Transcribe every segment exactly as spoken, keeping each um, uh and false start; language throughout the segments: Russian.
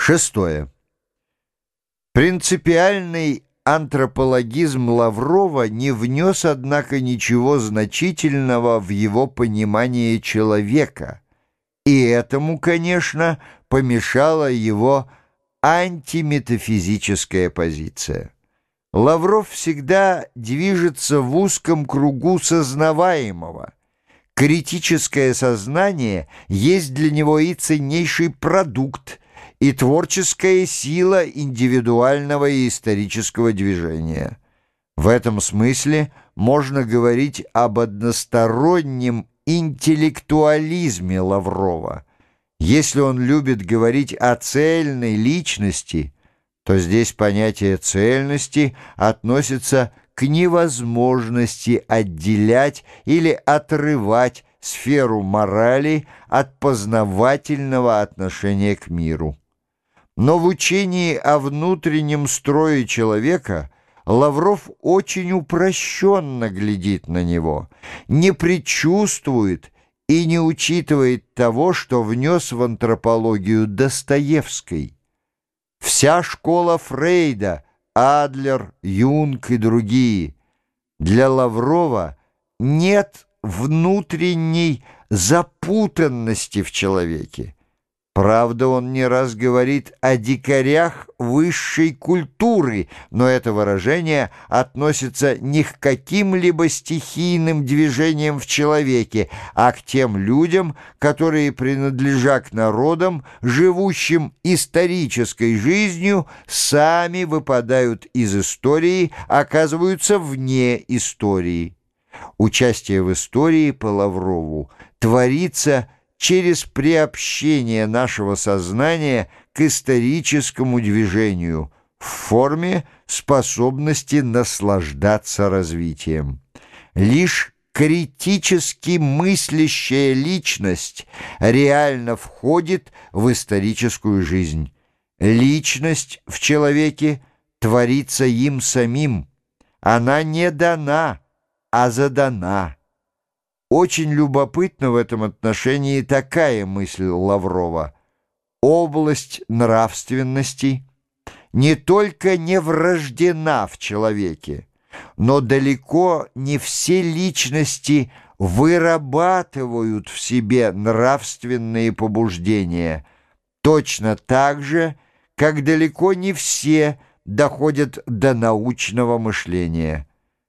Шестое. Принципиальный антропологизм Лаврова не внес, однако, ничего значительного в его понимание человека, и этому, конечно, помешала его антиметафизическая позиция. Лавров всегда движется в узком кругу сознаваемого. Критическое сознание есть для него и ценнейший продукт, и творческая сила индивидуального и исторического движения. В этом смысле можно говорить об одностороннем интеллектуализме Лаврова. Если он любит говорить о цельной личности, то здесь понятие цельности относится к невозможности отделять или отрывать сферу морали от познавательного отношения к миру. Но в учении о внутреннем строе человека Лавров очень упрощенно глядит на него, не предчувствует и не учитывает того, что внес в антропологию Достоевский. Вся школа Фрейда, Адлер, Юнг и другие. Для Лаврова нет внутренней запутанности в человеке. Правда, он не раз говорит о дикарях высшей культуры, но это выражение относится не к каким-либо стихийным движениям в человеке, а к тем людям, которые, принадлежа к народам, живущим исторической жизнью, сами выпадают из истории, оказываются вне истории. Участие в истории по Лаврову творится через приобщение нашего сознания к историческому движению в форме способности наслаждаться развитием. Лишь критически мыслящая личность реально входит в историческую жизнь. Личность в человеке творится им самим. Она не дана, а задана. Очень любопытна в этом отношении такая мысль Лаврова. Область нравственности не только не врождена в человеке, но далеко не все личности вырабатывают в себе нравственные побуждения, точно так же, как далеко не все доходят до научного мышления.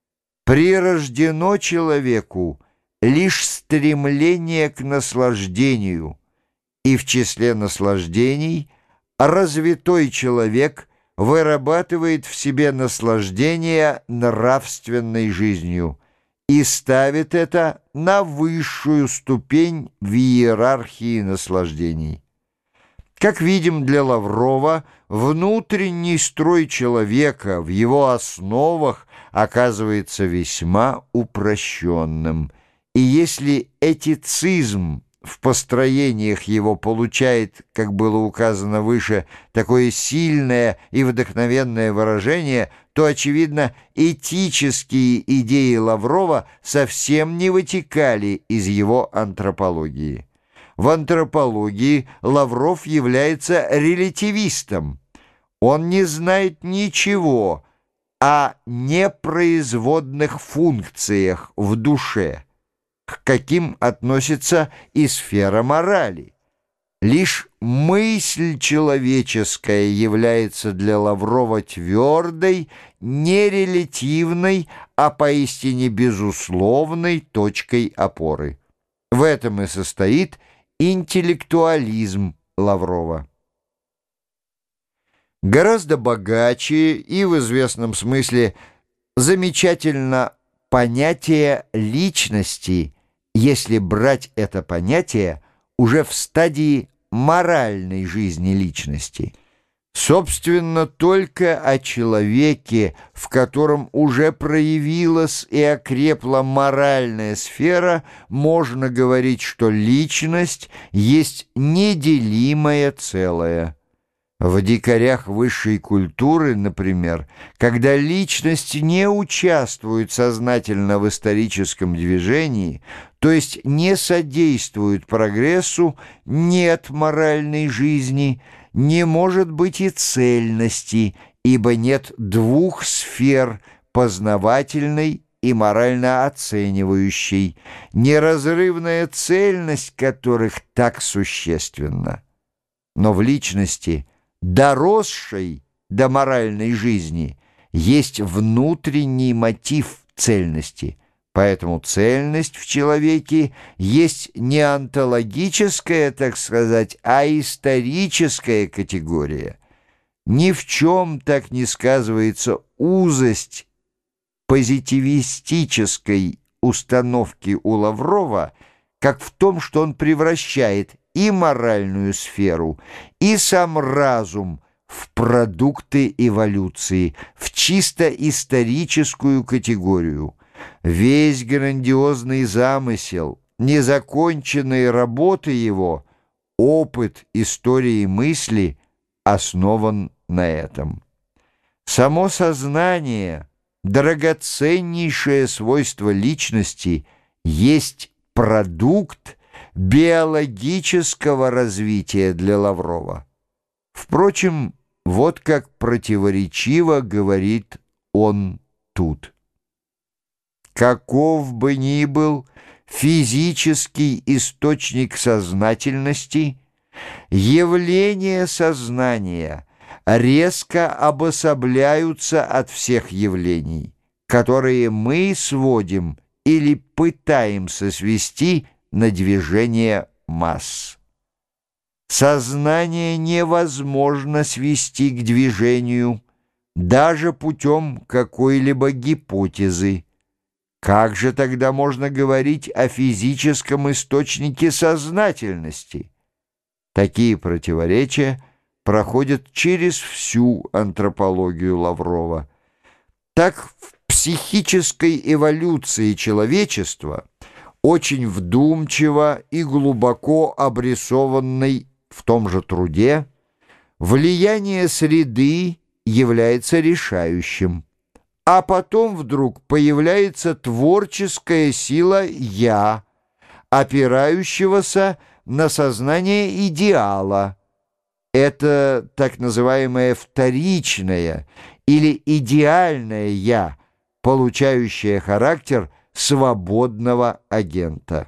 Прирождено человеку лишь стремление к наслаждению, и в числе наслаждений развитой человек вырабатывает в себе наслаждение нравственной жизнью и ставит это на высшую ступень в иерархии наслаждений. Как видим, для Лаврова внутренний строй человека в его основах оказывается весьма упрощенным. И если этицизм в построениях его получает, как было указано выше, такое сильное и вдохновенное выражение, то, очевидно, этические идеи Лаврова совсем не вытекали из его антропологии. В антропологии Лавров является релятивистом. Он не знает ничего о непроизводных функциях в душе, к каким относится и сфера морали. Лишь мысль человеческая является для Лаврова твердой, не релятивной, а поистине безусловной точкой опоры. В этом и состоит интеллектуализм Лаврова. Гораздо богаче и в известном смысле замечательно понятие личности, если брать это понятие уже в стадии моральной жизни личности. Собственно, только о человеке, в котором уже проявилась и окрепла моральная сфера, можно говорить, что личность есть неделимое целое. В дикарях высшей культуры, например, когда личность не участвует сознательно в историческом движении, то есть не содействует прогрессу, нет моральной жизни, не может быть и цельности, ибо нет двух сфер, познавательной и морально оценивающей, неразрывная цельность которых так существенна. Но в личности, доросшей до моральной жизни, есть внутренний мотив цельности, поэтому цельность в человеке есть не онтологическая, так сказать, а историческая категория. Ни в чем так не сказывается узость позитивистической установки у Лаврова, как в том, что он превращает и моральную сферу, и сам разум в продукты эволюции, в чисто историческую категорию. Весь грандиозный замысел, незаконченные работы его, опыт истории мысли основан на этом. Само сознание, драгоценнейшее свойство личности, есть продукт биологического развития для Лаврова. Впрочем, вот как противоречиво говорит он тут. Каков бы ни был физический источник сознательности, явления сознания резко обособляются от всех явлений, которые мы сводим или пытаемся свести на движение масс. Сознание невозможно свести к движению даже путем какой-либо гипотезы. Как же тогда можно говорить о физическом источнике сознательности? Такие противоречия проходят через всю антропологию Лаврова. Так в психической эволюции человечества, очень вдумчиво и глубоко обрисованной в том же труде, влияние среды является решающим, а потом вдруг появляется творческая сила «я», опирающегося на сознание идеала. Это так называемое вторичное или идеальное «я», получающее характер свободного агента.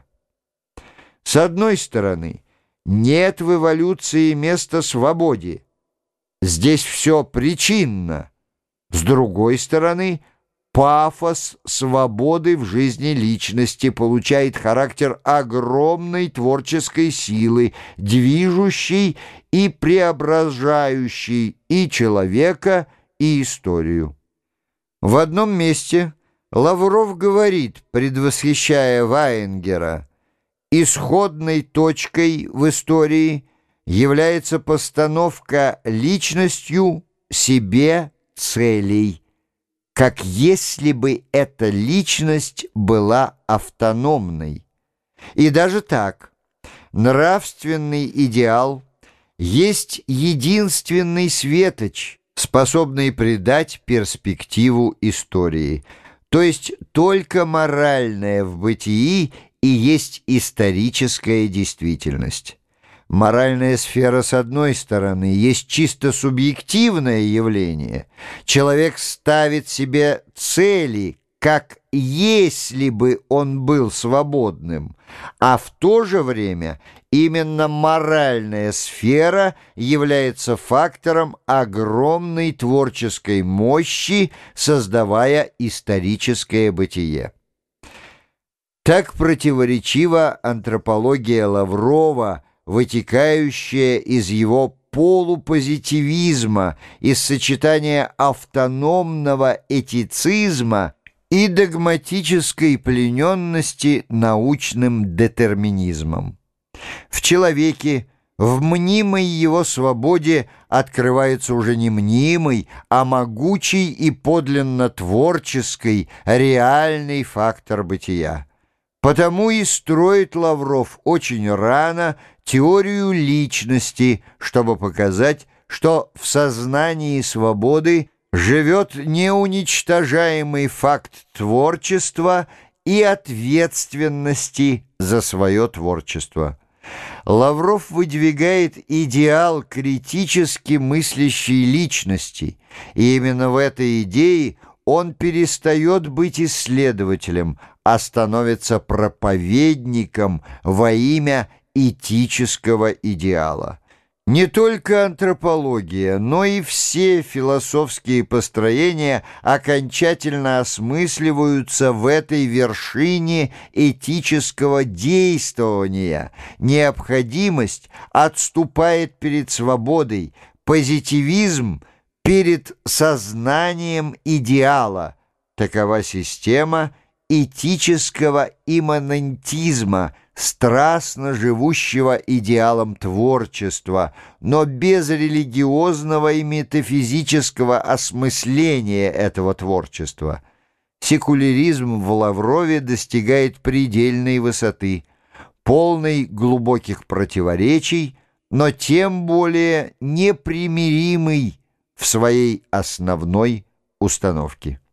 С одной стороны, нет в эволюции места свободе. Здесь все причинно. С другой стороны, пафос свободы в жизни личности получает характер огромной творческой силы, движущей и преображающей и человека, и историю. В одном месте Лавров говорит, предвосхищая Ваенгера, исходной точкой в истории является постановка личностью себе целей, как если бы эта личность была автономной. И даже так, нравственный идеал есть единственный светоч, способный придать перспективу истории, то есть только моральное в бытии и есть историческая действительность. Моральная сфера, с одной стороны, есть чисто субъективное явление. Человек ставит себе цели, как если бы он был свободным, а в то же время именно моральная сфера является фактором огромной творческой мощи, создавая историческое бытие. Так противоречива антропология Лаврова, вытекающая из его полупозитивизма, из сочетания автономного этицизма и догматической плененности научным детерминизмом. В человеке, в мнимой его свободе открывается уже не мнимый, а могучий и подлинно творческий, реальный фактор бытия. Потому и строит Лавров очень рано теорию личности, чтобы показать, что в сознании свободы живет неуничтожаемый факт творчества и ответственности за свое творчество. Лавров выдвигает идеал критически мыслящей личности, и именно в этой идее он перестает быть исследователем, а становится проповедником во имя этического идеала. Не только антропология, но и все философские построения окончательно осмысливаются в этой вершине этического действования. Необходимость отступает перед свободой, позитивизм перед сознанием идеала. Такова система этического имманентизма, страстно живущего идеалом творчества, но без религиозного и метафизического осмысления этого творчества. Секуляризм в Лаврове достигает предельной высоты, полной глубоких противоречий, но тем более непримиримый в своей основной установке.